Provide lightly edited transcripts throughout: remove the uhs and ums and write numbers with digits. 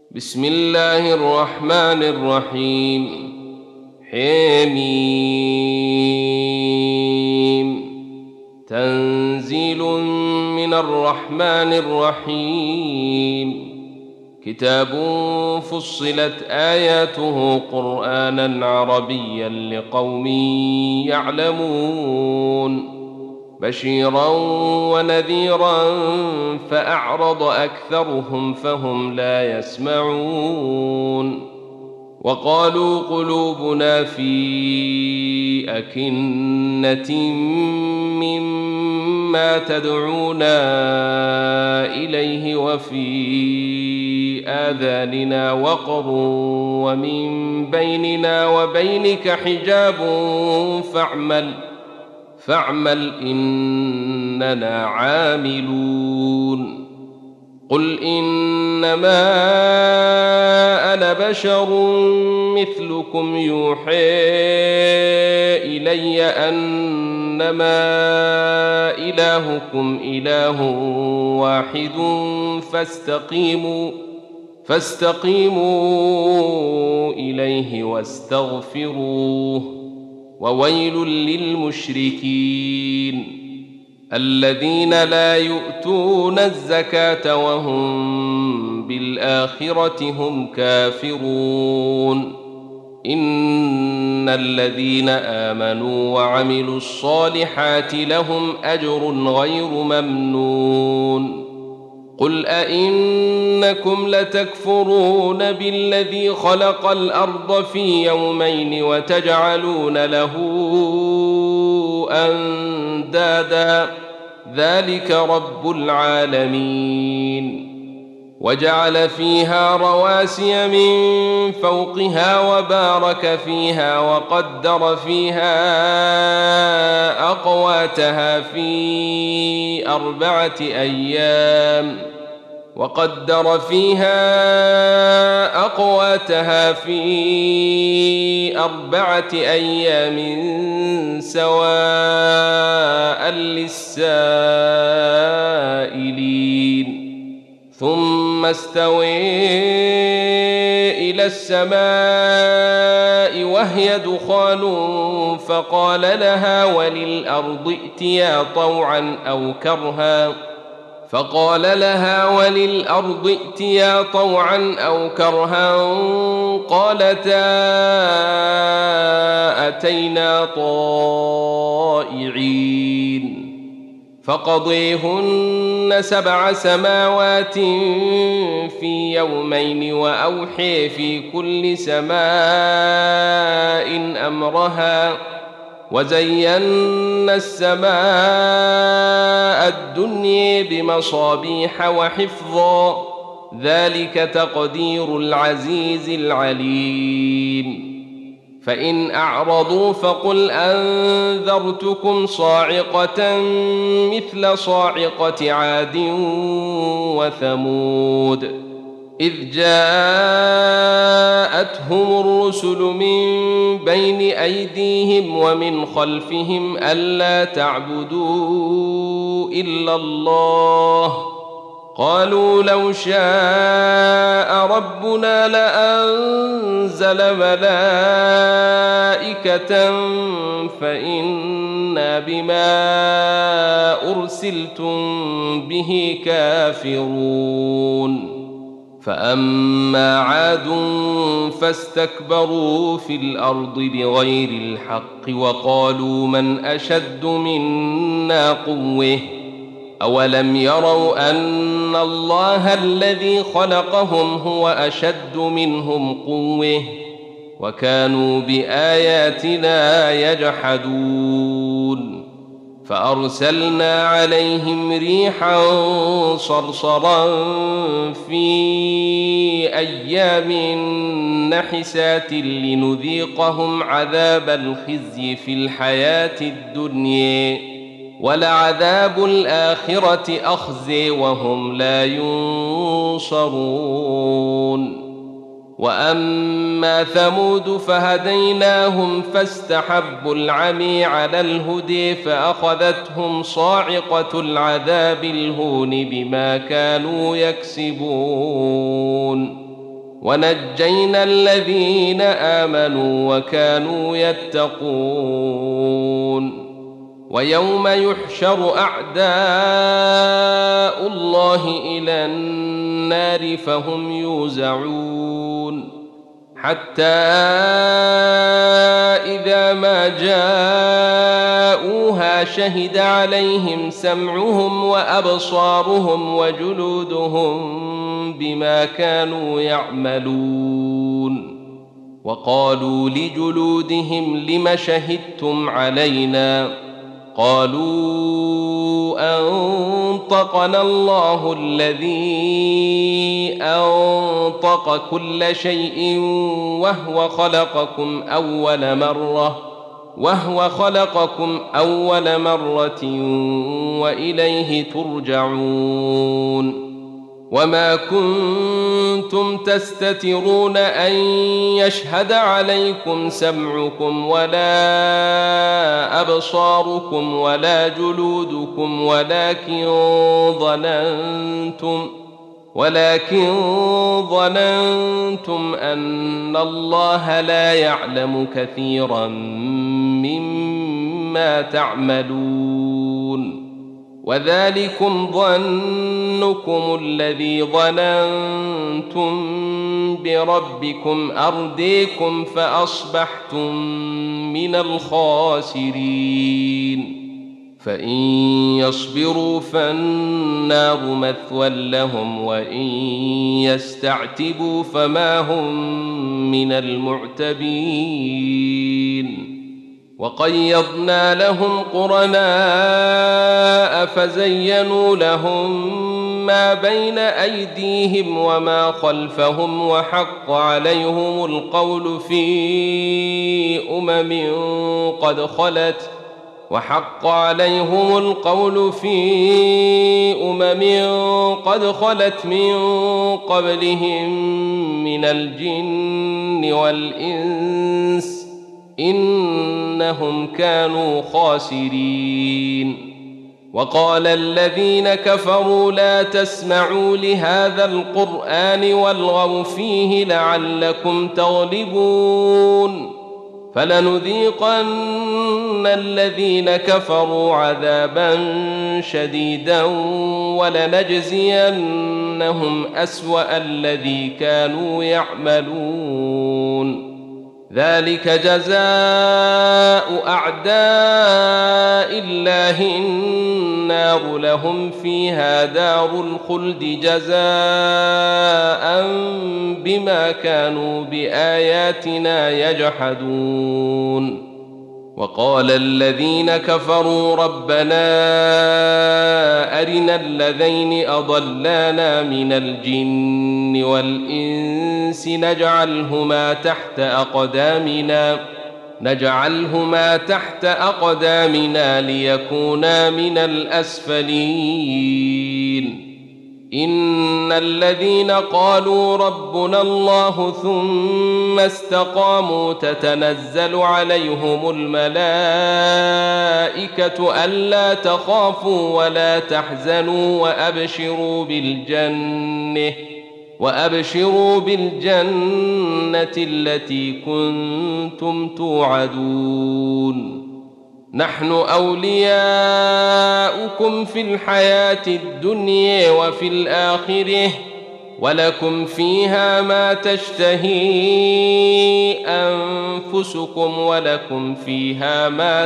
بسم الله الرحمن الرحيم. حميم. تنزيل من الرحمن الرحيم. كتاب فصلت آياته قرآنا عربيا لقوم يعلمون بشيرا ونذيرا فأعرض أكثرهم فهم لا يسمعون. وقالوا قلوبنا في أكنة مما تدعونا إليه وفي آذاننا وقر ومن بيننا وبينك حجاب فاعمل إننا عاملون. قل إنما أنا بشر مثلكم يوحى إلي أنما إلهكم إله واحد فاستقيموا إليه واستغفروه وويل للمشركين الذين لا يؤتون الزكاة وهم بالآخرة هم كافرون. إن الذين آمنوا وعملوا الصالحات لهم أجر غير ممنون. قل أئنكم لتكفرون بالذي خلق الأرض في يومين وتجعلون له أندادا ذلك رب العالمين. وجعل فيها رواسي من فوقها وبارك فيها وقدر فيها أقواتها في أربعة أيام سواء للسائلين. ثم استوى إلى السماء وهي دخان فقال لها وللأرض ائتيا طوعا أو كرها قالتا أتينا طائعين. فقضيهن 7 سماوات في يومين وأوحي في كل سماء أمرها وزينا السماء الدنيا بمصابيح وحفظا ذلك تقدير العزيز العليم. فإن أعرضوا فقل أنذرتكم صاعقة مثل صاعقة عاد وثمود إذ جاءتهم الرسل من بين أيديهم ومن خلفهم ألا تعبدوا إلا الله قالوا لو شاء ربنا لأنزل ملائكة فإنا بما أرسلتم به كافرون. فأما عاد فاستكبروا في الأرض بغير الحق وقالوا من أشد منا قوة أولم يروا أن الله الذي خلقهم هو أشد منهم قوة وكانوا بآياتنا يجحدون. فأرسلنا عليهم ريحا صرصرا في أيام نحسات لنذيقهم عذاب الخزي في الحياة الدنيا ولعذاب الآخرة أخزي وهم لا ينصرون. وأما ثمود فهديناهم فاستحبوا العمي على الهدي فأخذتهم صاعقة العذاب الهون بما كانوا يكسبون. ونجينا الذين آمنوا وكانوا يتقون ويوم يحشر أعداء الله إلى النار فهم يوزعون حتى إذا ما جاءوها شهد عليهم سمعهم وأبصارهم وجلودهم بما كانوا يعملون وقالوا لجلودهم لم شهدتم علينا قالوا أنطقنا الله الذي أنطق كل شيء وهو خلقكم أول مرة وإليه ترجعون وما كنتم تستترون أن يشهد عليكم سمعكم ولا أبصاركم ولا جلودكم ولكن ظننتم أن الله لا يعلم كثيرا مما تعملون وذلكم ظنكم الذي ظننتم بربكم أرديكم فأصبحتم من الخاسرين فإن يصبروا فالنار مثوى لهم وإن يستعتبوا فما هم من المعتبين وقيضنا لهم قرناء فزينوا لهم ما بين أيديهم وما خلفهم وحق عليهم القول في أمم قد خلت من قبلهم من الجن والإنس إنهم كانوا خاسرين وقال الذين كفروا لا تسمعوا لهذا القرآن والغوا فيه لعلكم تغلبون فلنذيقن الذين كفروا عذابا شديدا ولنجزينهم أسوأ الذي كانوا يعملون ذلك جزاء أعداء الله النار لهم فيها دار الخلد جزاء بما كانوا بآياتنا يجحدون وقال الذين كفروا ربنا أرنا الذين أضلانا من الجن والإنس نجعلهما تحت أقدامنا ليكونا من الأسفلين إن الذين قالوا ربنا الله ثم استقاموا تتنزل عليهم الملائكة ألا تخافوا ولا تحزنوا وأبشروا بالجنة التي كنتم توعدون نحن أولياؤكم في الحياة الدنيا وفي الآخرة ولكم فيها ما تشتهي أنفسكم ولكم فيها ما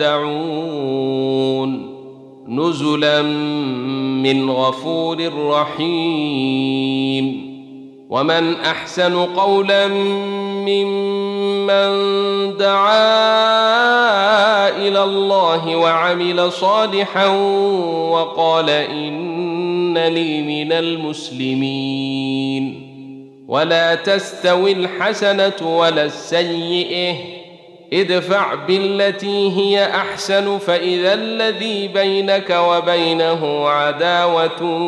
تدعون نزلا من غفور رحيم ومن أحسن قولا ممن دعا إلى الله وعمل صالحا وقال إنني من المسلمين ولا تستوي الحسنة ولا السيئة ادفع بالتي هي أحسن فإذا الذي بينك وبينه عداوة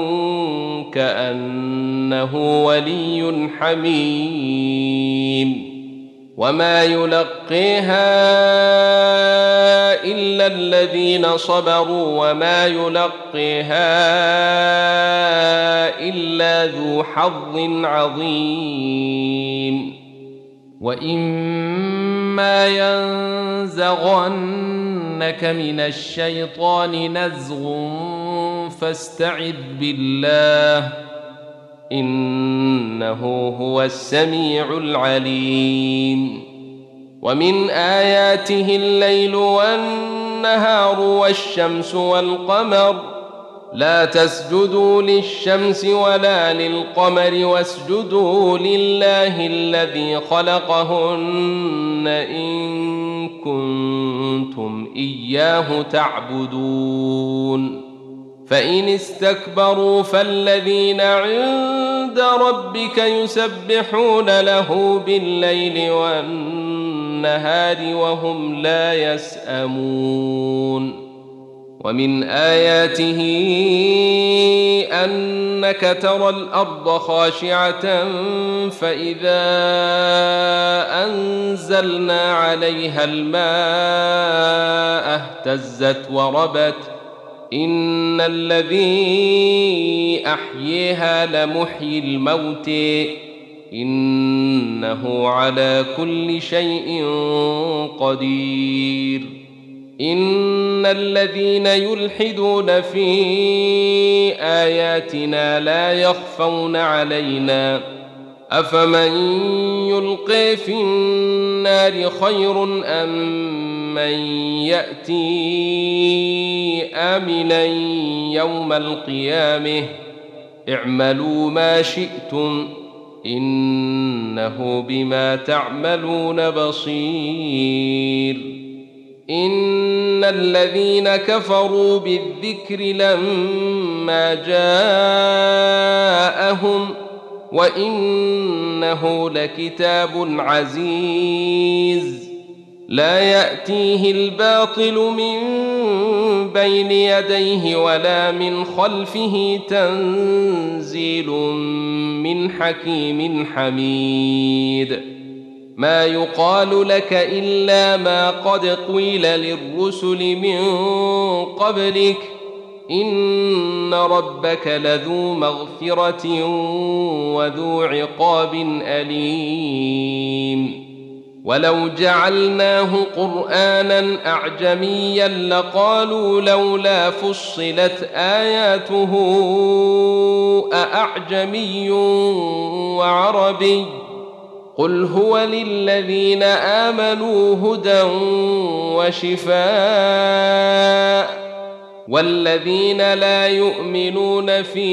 كأنه ولي حميم وما يلقيها إلا الذين صبروا وما يلقيها إلا ذو حظ عظيم. وإما ينزغنك من الشيطان نزغ فاستعذ بالله إنه هو السميع العليم. ومن آياته الليل والنهار والشمس والقمر لا تسجدوا للشمس ولا للقمر واسجدوا لله الذي خلقهن إن كنتم إياه تعبدون. فإن استكبروا فالذين عند ربك يسبحون له بالليل والنهار وهم لا يسأمون. ومن آياته أنك ترى الأرض خاشعة فإذا أنزلنا عليها الماء اهتزت وربت إن الذي أحييها لمحيي الموت إنه على كل شيء قدير. إن الذين يلحدون في آياتنا لا يخفون علينا أفمن يلقي في النار خير أم من يأتي آمنا يوم القيامة اعملوا ما شئتم إنه بما تعملون بصير. إن الذين كفروا بالذكر لما جاءهم وإنه لكتاب عزيز لا يأتيه الباطل من بين يديه ولا من خلفه تنزيل من حكيم حميد. ما يقال لك إلا ما قد قيل للرسل من قبلك إن ربك لذو مغفرة وذو عقاب أليم. ولو جعلناه قرآنا أعجميا لقالوا لولا فصلت آياته أأعجمي وعربي قل هو للذين آمنوا هدى وشفاء والذين لا يؤمنون في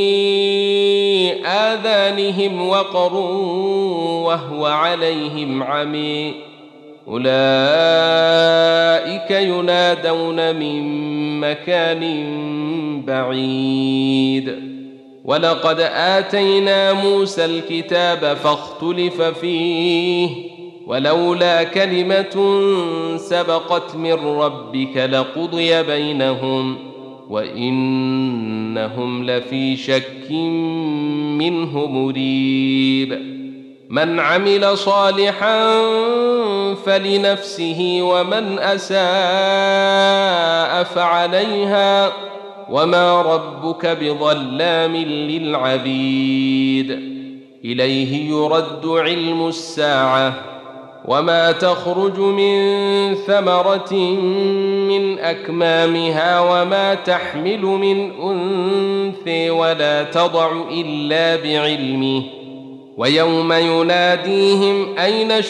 آذانهم وقر وهو عليهم عمي أولئك ينادون من مكان بعيد. ولقد آتينا موسى الكتاب فاختلف فيه ولولا كلمة سبقت من ربك لقضي بينهم وإنهم لفي شك منه مريب. من عمل صالحا فلنفسه ومن أساء فعليها وما ربك بظلام للعبيد. إليه يرد علم الساعة وما تخرج من ثمرة من أكمامها وما تحمل من أنثى ولا تضع إلا بعلمه ويوم يناديهم أين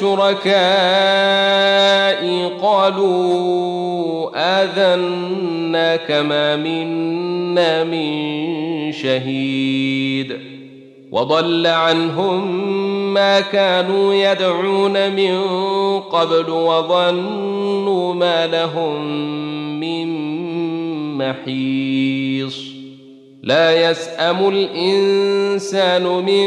شركائي قالوا آذناك ما منا من شهيد وضل عنهم ما كانوا يدعون من قبل وظنوا ما لهم من محيص. لا يسأم الإنسان من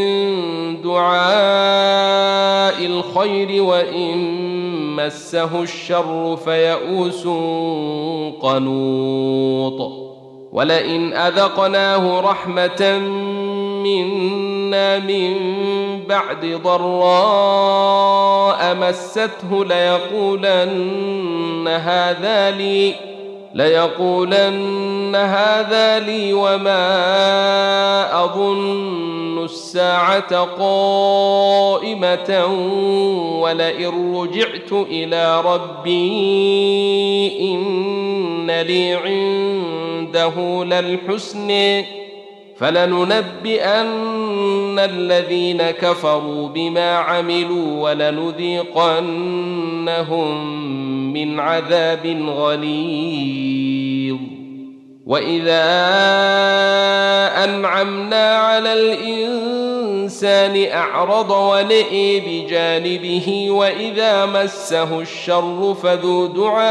دعاء الخير وإن مسه الشر فيئوس قنوط. ولئن أذقناه رحمة منا منا من بعد ضراء مسته ليقولن هذا لي وما أظن الساعة قائمة ولئن رجعت إلى ربي إن لي عنده للحسن فلننبئن الذين كفروا بما عملوا ولنذيقنهم من عذاب غليظ. وإذا أنعمنا على الإنسان أعرض ونئي بجانبه وإذا مسه الشر فذو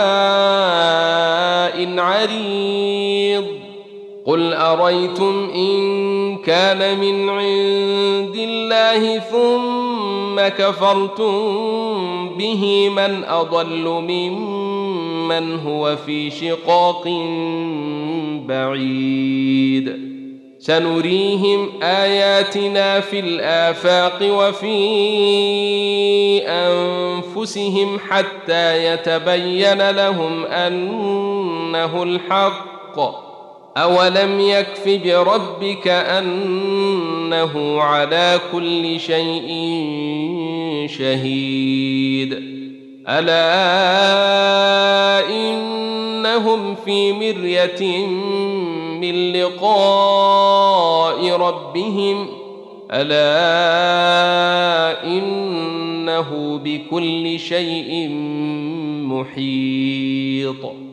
دعاء عريض. قل أريتم إن كان من عند الله ثم كفرتم به من أضل ممن هو في شقاق بعيد. سنريهم آياتنا في الآفاق وفي أنفسهم حتى يتبين لهم أنه الحق. أولم يكف بربك أنه على كل شيء شهيد. ألا إنهم في مرية من لقاء ربهم ألا إنه بكل شيء محيط.